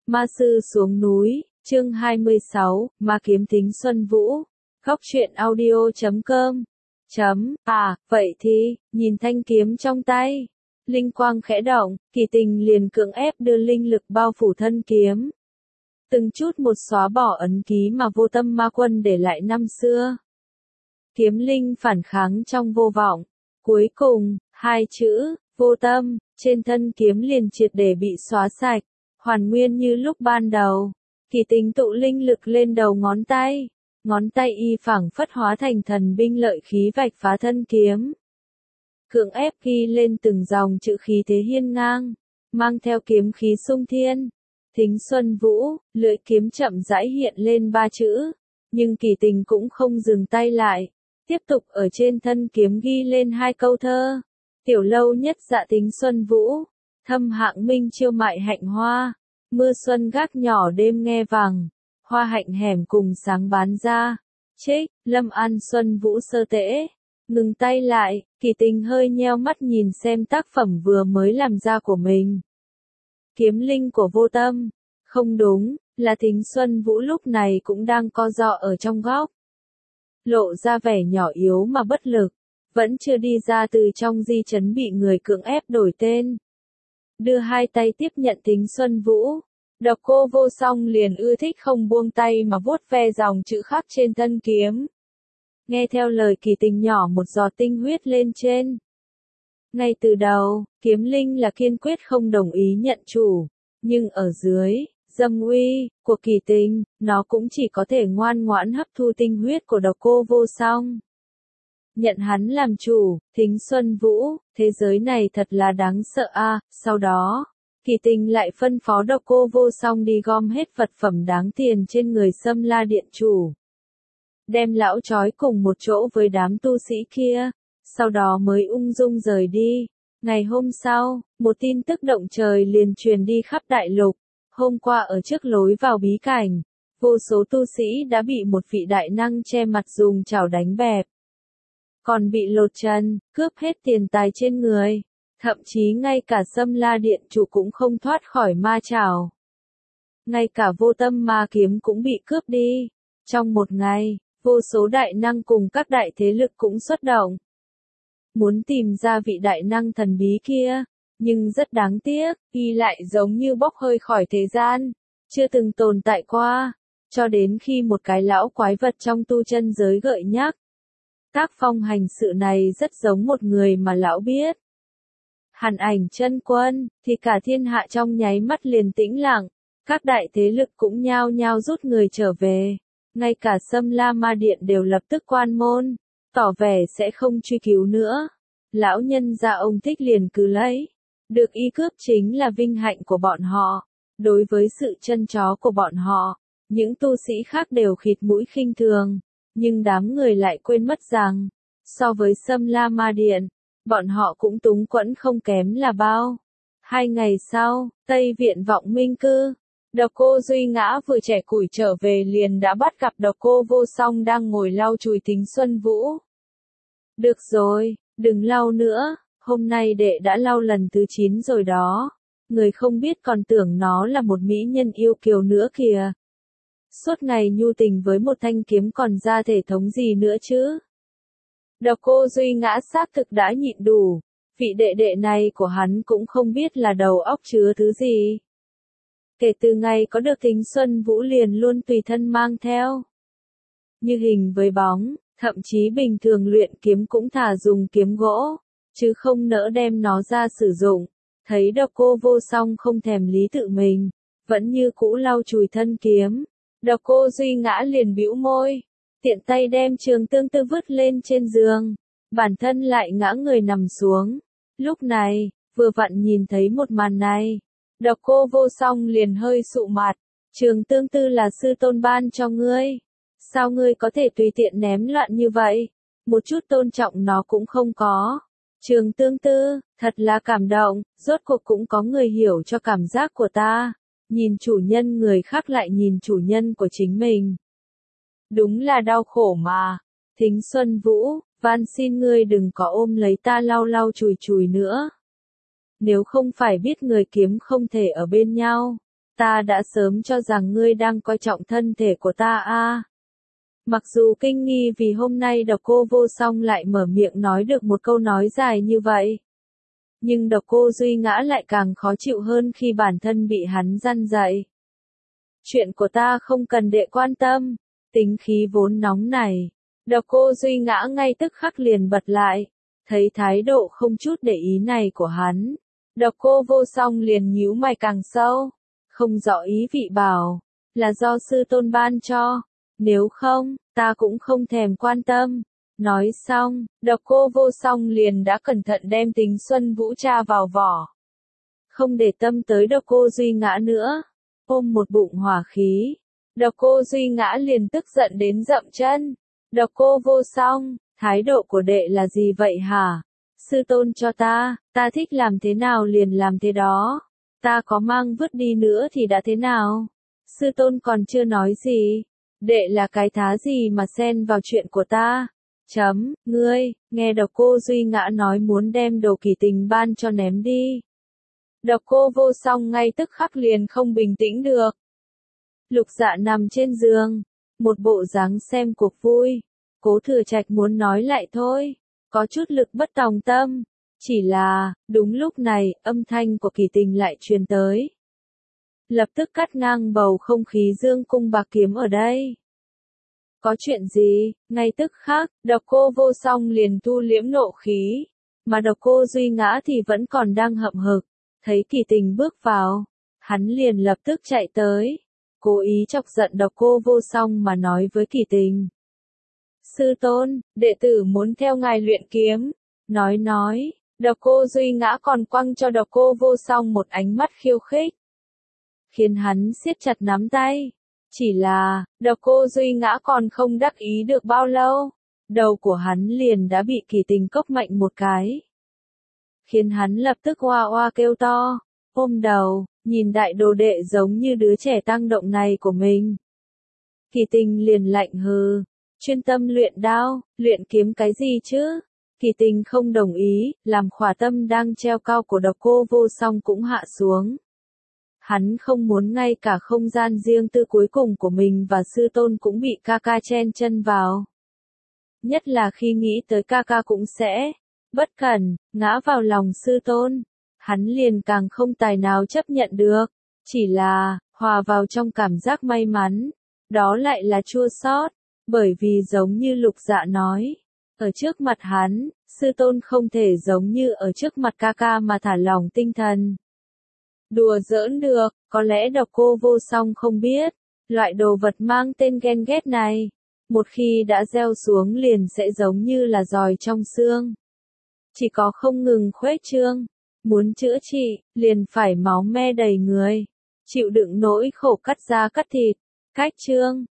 Ma sư xuống núi, chương 26, Ma kiếm tính Xuân Vũ. Góc truyện audio.com. Vậy thì, nhìn thanh kiếm trong tay. Linh quang khẽ động, Kỳ Tình liền cưỡng ép đưa linh lực bao phủ thân kiếm. Từng chút một xóa bỏ ấn ký mà Vô Tâm Ma Quân để lại năm xưa. Kiếm linh phản kháng trong vô vọng. Cuối cùng, hai chữ, vô tâm, trên thân kiếm liền triệt để bị xóa sạch, hoàn nguyên như lúc ban đầu. Kỳ Tình tụ linh lực lên đầu ngón tay y phảng phất hóa thành thần binh lợi khí vạch phá thân kiếm. Cưỡng ép ghi lên từng dòng chữ khí thế hiên ngang, mang theo kiếm khí sung thiên. Thính Xuân Vũ, lưỡi kiếm chậm rãi hiện lên ba chữ, nhưng Kỳ Tình cũng không dừng tay lại, tiếp tục ở trên thân kiếm ghi lên hai câu thơ. Tiểu lâu nhất dạ Thính Xuân Vũ, thâm hạng minh chiêu mại hạnh hoa, mưa xuân gác nhỏ đêm nghe vàng, hoa hạnh hẻm cùng sáng bán ra. Trích, Lâm An Xuân Vũ sơ tễ. Ngừng tay lại, Kỳ Tình hơi nheo mắt nhìn xem tác phẩm vừa mới làm ra của mình. Kiếm linh của Vô Tâm. Không đúng, là Thính Xuân Vũ lúc này cũng đang co ro ở trong góc. Lộ ra vẻ nhỏ yếu mà bất lực, vẫn chưa đi ra từ trong di trấn bị người cưỡng ép đổi tên. Đưa hai tay tiếp nhận Thính Xuân Vũ. Độc Cô Vô Song liền ưa thích không buông tay mà vuốt ve dòng chữ khắc trên thân kiếm. Nghe theo lời Kỳ Tình nhỏ một giọt tinh huyết lên trên. Ngay từ đầu, kiếm linh là kiên quyết không đồng ý nhận chủ, nhưng ở dưới dâm uy của Kỳ Tình, nó cũng chỉ có thể ngoan ngoãn hấp thu tinh huyết của Độc Cô Vô Song. Nhận hắn làm chủ, Thính Xuân Vũ, thế giới này thật là đáng sợ a. Sau đó, Kỳ Tình lại phân phó Độc Cô Vô Song đi gom hết vật phẩm đáng tiền trên người Sâm La Điện chủ. Đem lão trói cùng một chỗ với đám tu sĩ kia, sau đó mới ung dung rời đi. Ngày hôm sau, một tin tức động trời liền truyền đi khắp đại lục. Hôm qua ở trước lối vào bí cảnh, vô số tu sĩ đã bị một vị đại năng che mặt dùng chảo đánh bẹp. Còn bị lột chân, cướp hết tiền tài trên người. Thậm chí ngay cả Sâm La Điện chủ cũng không thoát khỏi ma chảo. Ngay cả Vô Tâm Ma kiếm cũng bị cướp đi. Trong một ngày, vô số đại năng cùng các đại thế lực cũng xuất động. Muốn tìm ra vị đại năng thần bí kia, nhưng rất đáng tiếc, y lại giống như bốc hơi khỏi thế gian, chưa từng tồn tại qua, cho đến khi một cái lão quái vật trong tu chân giới gợi nhắc. Tác phong hành sự này rất giống một người mà lão biết. Hàn Ảnh Chân Quân, thì cả thiên hạ trong nháy mắt liền tĩnh lặng, các đại thế lực cũng nhao nhao rút người trở về. Ngay cả Sâm La Ma Điện đều lập tức quan môn, tỏ vẻ sẽ không truy cứu nữa. Lão nhân gia ông thích liền cứ lấy. Được y cướp chính là vinh hạnh của bọn họ. Đối với sự chân chó của bọn họ, những tu sĩ khác đều khịt mũi khinh thường. Nhưng đám người lại quên mất rằng, so với Sâm La Ma Điện, bọn họ cũng túng quẫn không kém là bao. 2 ngày sau, Tây Viện Vọng Minh Cư. Độc Cô Duy Ngã vừa trẻ củi trở về liền đã bắt gặp Độc Cô Vô Song đang ngồi lau chùi Thính Xuân Vũ. Được rồi, đừng lau nữa, hôm nay đệ đã lau lần thứ 9 rồi đó. Người không biết còn tưởng nó là một mỹ nhân yêu kiều nữa kìa. Suốt ngày nhu tình với một thanh kiếm còn ra thể thống gì nữa chứ. Độc Cô Duy Ngã xác thực đã nhịn đủ, vị đệ đệ này của hắn cũng không biết là đầu óc chứa thứ gì. Kể từ ngày có được Thính Xuân Vũ liền luôn tùy thân mang theo. Như hình với bóng, thậm chí bình thường luyện kiếm cũng thà dùng kiếm gỗ, chứ không nỡ đem nó ra sử dụng. Thấy Độc Cô Vô Song không thèm lý tự mình, vẫn như cũ lau chùi thân kiếm. Độc Cô Duy Ngã liền bĩu môi, tiện tay đem trường tương tư vứt lên trên giường, bản thân lại ngã người nằm xuống. Lúc này, vừa vặn nhìn thấy một màn này. Độc Cô Vô Song liền hơi sụ mặt, trường tương tư là sư tôn ban cho ngươi. Sao ngươi có thể tùy tiện ném loạn như vậy? Một chút tôn trọng nó cũng không có. Trường tương tư, thật là cảm động, rốt cuộc cũng có người hiểu cho cảm giác của ta. Nhìn chủ nhân người khác lại nhìn chủ nhân của chính mình. Đúng là đau khổ mà. Thính Xuân Vũ, van xin ngươi đừng có ôm lấy ta lau lau chùi chùi nữa. Nếu không phải biết người kiếm không thể ở bên nhau, ta đã sớm cho rằng ngươi đang coi trọng thân thể của ta a. Mặc dù kinh nghi vì hôm nay Độc Cô Vô Song lại mở miệng nói được một câu nói dài như vậy. Nhưng Độc Cô Duy Ngã lại càng khó chịu hơn khi bản thân bị hắn răn dạy. Chuyện của ta không cần đệ quan tâm, tính khí vốn nóng này. Độc Cô Duy Ngã ngay tức khắc liền bật lại, thấy thái độ không chút để ý này của hắn. Độc Cô Vô Song liền nhíu mày càng sâu, không rõ ý vị bảo, là do sư tôn ban cho, nếu không, ta cũng không thèm quan tâm. Nói xong, Độc Cô Vô Song liền đã cẩn thận đem Tính Xuân Vũ tra vào vỏ. Không để tâm tới Độc Cô Duy Ngã nữa, ôm một bụng hỏa khí. Độc Cô Duy Ngã liền tức giận đến dậm chân. Độc Cô Vô Song, thái độ của đệ là gì vậy hả? Sư tôn cho ta thích làm thế nào liền làm thế đó. Ta có mang vứt đi nữa thì đã thế nào? Sư tôn còn chưa nói gì. Đệ là cái thá gì mà xen vào chuyện của ta? Ngươi, nghe Độc Cô Duy Ngã nói muốn đem đồ Kỳ Tình ban cho ném đi. Độc Cô Vô Song ngay tức khắc liền không bình tĩnh được. Lục Dạ nằm trên giường, một bộ dáng xem cuộc vui. Cố Thừa Trạch muốn nói lại thôi, có chút lực bất tòng tâm. Chỉ là, đúng lúc này, âm thanh của Kỳ Tình lại truyền tới. Lập tức cắt ngang bầu không khí dương cung bạc kiếm ở đây. Có chuyện gì? Ngay tức khắc, Độc Cô Vô Song liền thu liễm nộ khí, mà Độc Cô Duy Ngã thì vẫn còn đang hậm hực. Thấy Kỳ Tình bước vào, hắn liền lập tức chạy tới, cố ý chọc giận Độc Cô Vô Song mà nói với Kỳ Tình. Sư tôn, đệ tử muốn theo ngài luyện kiếm. Nói, Độc Cô Duy Ngã còn quăng cho Độc Cô Vô Song một ánh mắt khiêu khích, khiến hắn siết chặt nắm tay. Chỉ là, Độc Cô Duy Ngã còn không đắc ý được bao lâu, đầu của hắn liền đã bị Kỳ Tình cốc mạnh một cái, khiến hắn lập tức oa oa kêu to, ôm đầu, nhìn đại đồ đệ giống như đứa trẻ tăng động này của mình. Kỳ Tình liền lạnh hừ, chuyên tâm luyện đao, luyện kiếm cái gì chứ? Kỳ Tình không đồng ý, làm khỏa tâm đang treo cao của Độc Cô Vô Song cũng hạ xuống. Hắn không muốn ngay cả không gian riêng tư cuối cùng của mình và sư tôn cũng bị ca ca chen chân vào. Nhất là khi nghĩ tới ca ca cũng sẽ bất cẩn, ngã vào lòng sư tôn. Hắn liền càng không tài nào chấp nhận được. Chỉ là, hòa vào trong cảm giác may mắn. Đó lại là chua xót, bởi vì giống như Lục Dạ nói, ở trước mặt hắn, sư tôn không thể giống như ở trước mặt ca ca mà thả lỏng tinh thần. Đùa giỡn được, có lẽ Độc Cô Vô Song không biết, loại đồ vật mang tên ghen ghét này, một khi đã gieo xuống liền sẽ giống như là giòi trong xương. Chỉ có không ngừng khuếch trương, muốn chữa trị, liền phải máu me đầy người, chịu đựng nỗi khổ cắt da cắt thịt, cách trương,